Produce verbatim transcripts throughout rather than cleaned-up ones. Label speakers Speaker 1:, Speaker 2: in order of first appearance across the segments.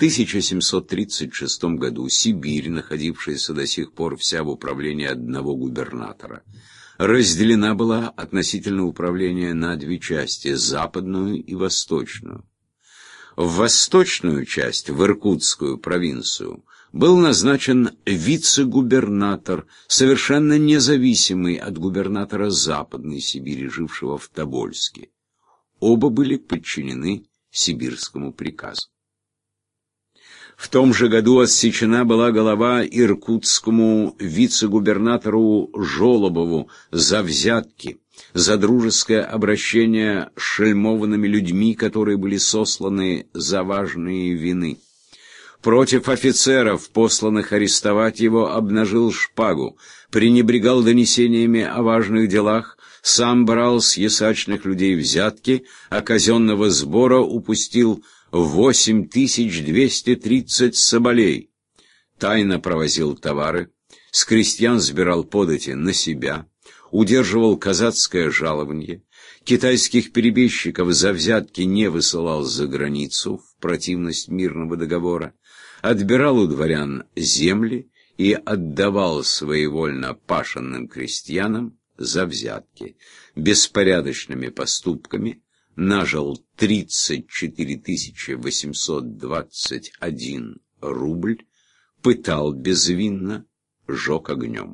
Speaker 1: тысяча семьсот тридцать шестом году Сибирь, находившаяся до сих пор вся в управлении одного губернатора, разделена была относительно управления на две части – западную и восточную. В восточную часть, в Иркутскую провинцию, был назначен вице-губернатор, совершенно независимый от губернатора Западной Сибири, жившего в Тобольске. Оба были подчинены сибирскому приказу. В том же году отсечена была голова иркутскому вице-губернатору Жолобову за взятки, за дружеское обращение с шельмованными людьми, которые были сосланы за важные вины. Против офицеров, посланных арестовать его, обнажил шпагу, пренебрегал донесениями о важных делах, сам брал с ясачных людей взятки, а казенного сбора упустил восемь тысяч двести тридцать соболей. Тайно провозил товары, с крестьян сбирал подати на себя, удерживал казацкое жалованье, китайских перебежчиков за взятки не высылал за границу в противность мирного договора, отбирал у дворян земли и отдавал своевольно пашенным крестьянам за взятки. Беспорядочными поступками нажил тридцать четыре тысячи восемьсот двадцать один рубль, пытал безвинно, жег огнем.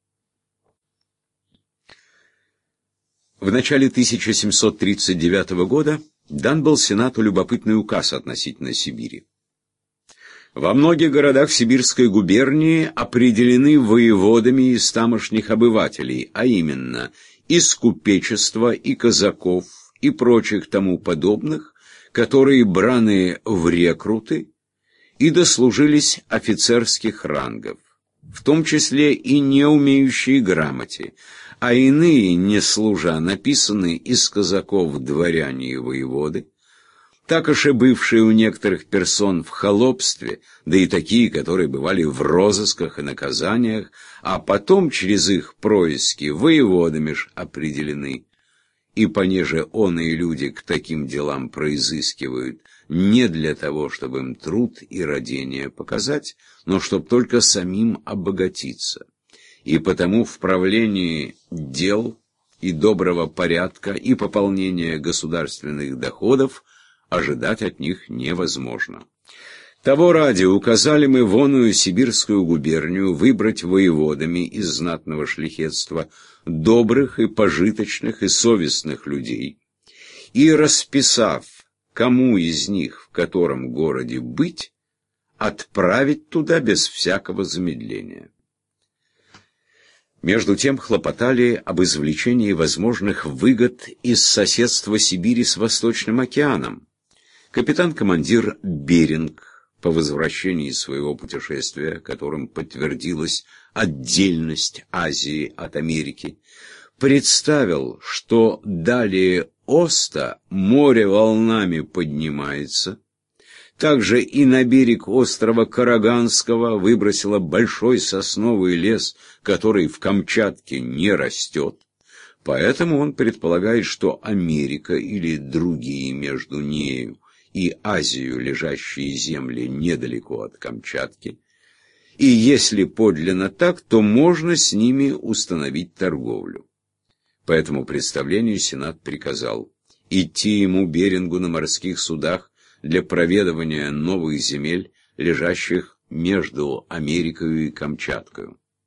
Speaker 1: В начале тысяча семьсот тридцать девятого года дан был Сенату любопытный указ относительно Сибири. Во многих городах Сибирской губернии определены воеводами из тамошних обывателей, а именно из купечества и казаков и прочих тому подобных, которые браны в рекруты и дослужились офицерских рангов, в том числе и не умеющие грамоте, а иные, не служа, написаны из казаков дворяне и воеводы, так уж и бывшие у некоторых персон в холопстве, да и такие, которые бывали в розысках и наказаниях, а потом через их происки воеводами ж определены. И понеже оные люди к таким делам произыскивают не для того, чтобы им труд и родение показать, но чтоб только самим обогатиться. И потому в правлении дел и доброго порядка и пополнения государственных доходов ожидать от них невозможно. Того ради указали мы воную сибирскую губернию выбрать воеводами из знатного шляхетства добрых и пожиточных и совестных людей, и, расписав, кому из них в котором городе быть, отправить туда без всякого замедления. Между тем хлопотали об извлечении возможных выгод из соседства Сибири с Восточным океаном. Капитан-командир Беринг, по возвращении своего путешествия, которым подтвердилась отдельность Азии от Америки, представил, что далее Оста море волнами поднимается, также и на берег острова Караганского выбросило большой сосновый лес, который в Камчатке не растет. Поэтому он предполагает, что Америка или другие между нею и Азию лежащие земли недалеко от Камчатки, и если подлинно так, то можно с ними установить торговлю. По этому представлению Сенат приказал идти ему, Берингу, на морских судах для проведывания новых земель, лежащих между Америкой и Камчаткой.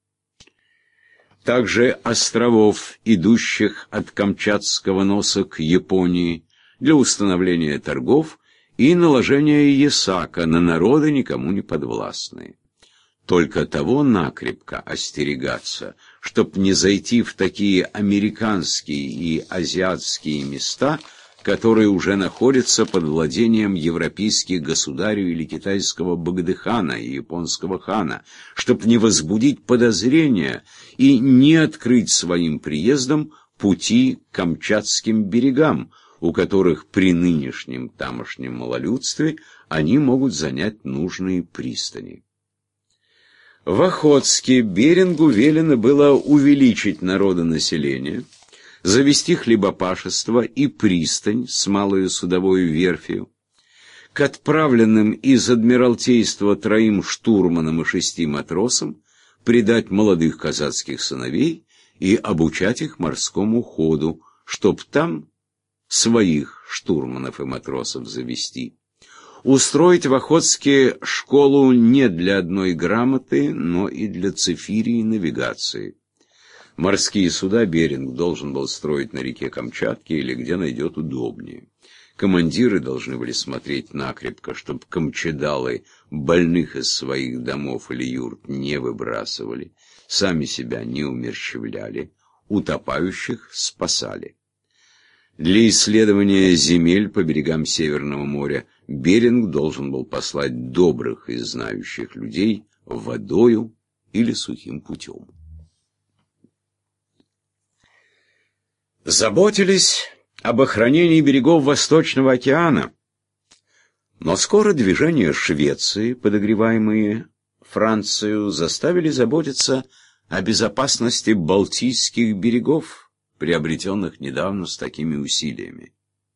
Speaker 1: Также островов, идущих от Камчатского носа к Японии, для установления торгов и наложения ясака на народы, никому не подвластные. Только того накрепко остерегаться, чтоб не зайти в такие американские и азиатские места, которые уже находятся под владением европейских государей или китайского богдыхана и японского хана, чтоб не возбудить подозрения и не открыть своим приездом пути к камчатским берегам, у которых при нынешнем тамошнем малолюдстве они могут занять нужные пристани. В Охотске Берингу велено было увеличить народонаселение, завести хлебопашество и пристань с малою судовой верфью. к отправленным из Адмиралтейства троим штурманам и шести матросам придать молодых казацких сыновей и обучать их морскому ходу, чтоб там своих штурманов и матросов завести. Устроить в Охотске школу не для одной грамоты, но и для цифирии и навигации. Морские суда Беринг должен был строить на реке Камчатке или где найдет удобнее. Командиры должны были смотреть накрепко, чтобы камчедалы больных из своих домов или юрт не выбрасывали, сами себя не умерщвляли, утопающих спасали. Для исследования земель по берегам Северного моря Беринг должен был послать добрых и знающих людей водою или сухим путем. Заботились об охранении берегов Восточного океана, но скоро движения Швеции, подогреваемые Францию, заставили заботиться о безопасности Балтийских берегов, приобретенных недавно с такими усилиями.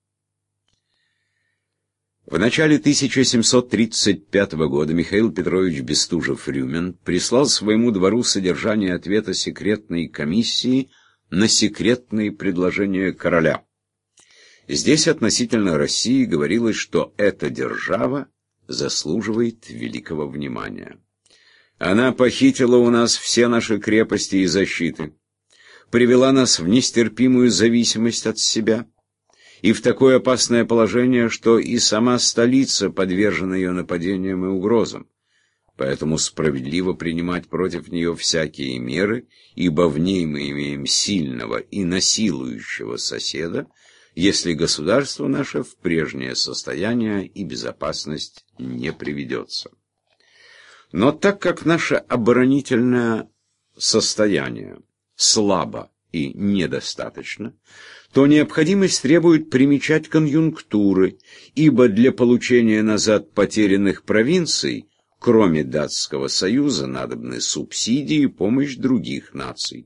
Speaker 1: В начале тысяча семьсот тридцать пятого года Михаил Петрович Бестужев-Рюмин прислал своему двору содержание ответа секретной комиссии на секретные предложения короля. Здесь относительно России говорилось, что эта держава заслуживает великого внимания. Она похитила у нас все наши крепости и защиты, привела нас в нестерпимую зависимость от себя и в такое опасное положение, что и сама столица подвержена ее нападениям и угрозам. Поэтому справедливо принимать против нее всякие меры, ибо в ней мы имеем сильного и насилующего соседа, если государство наше в прежнее состояние и безопасность не приведется. Но так как наше оборонительное состояние слабо и недостаточно, то необходимость требует примечать конъюнктуры, ибо для получения назад потерянных провинций, кроме Датского союза, надобны субсидии и помощь других наций.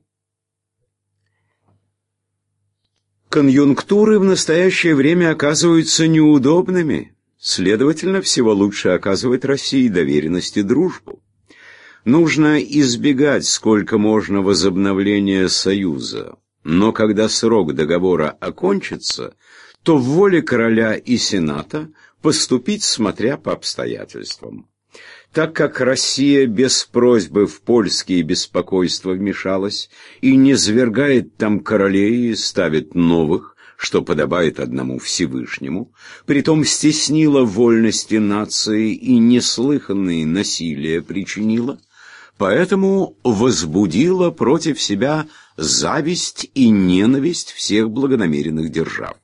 Speaker 1: Конъюнктуры в настоящее время оказываются неудобными, следовательно, всего лучше оказывать России доверенность и дружбу. Нужно избегать сколько можно возобновления союза, но когда срок договора окончится, то в воле короля и сената поступить смотря по обстоятельствам. Так как Россия без просьбы в польские беспокойства вмешалась и не свергает там королей и ставит новых, что подобает одному Всевышнему, притом стеснила вольности нации и неслыханные насилия причинила, поэтому возбудила против себя зависть и ненависть всех благонамеренных держав.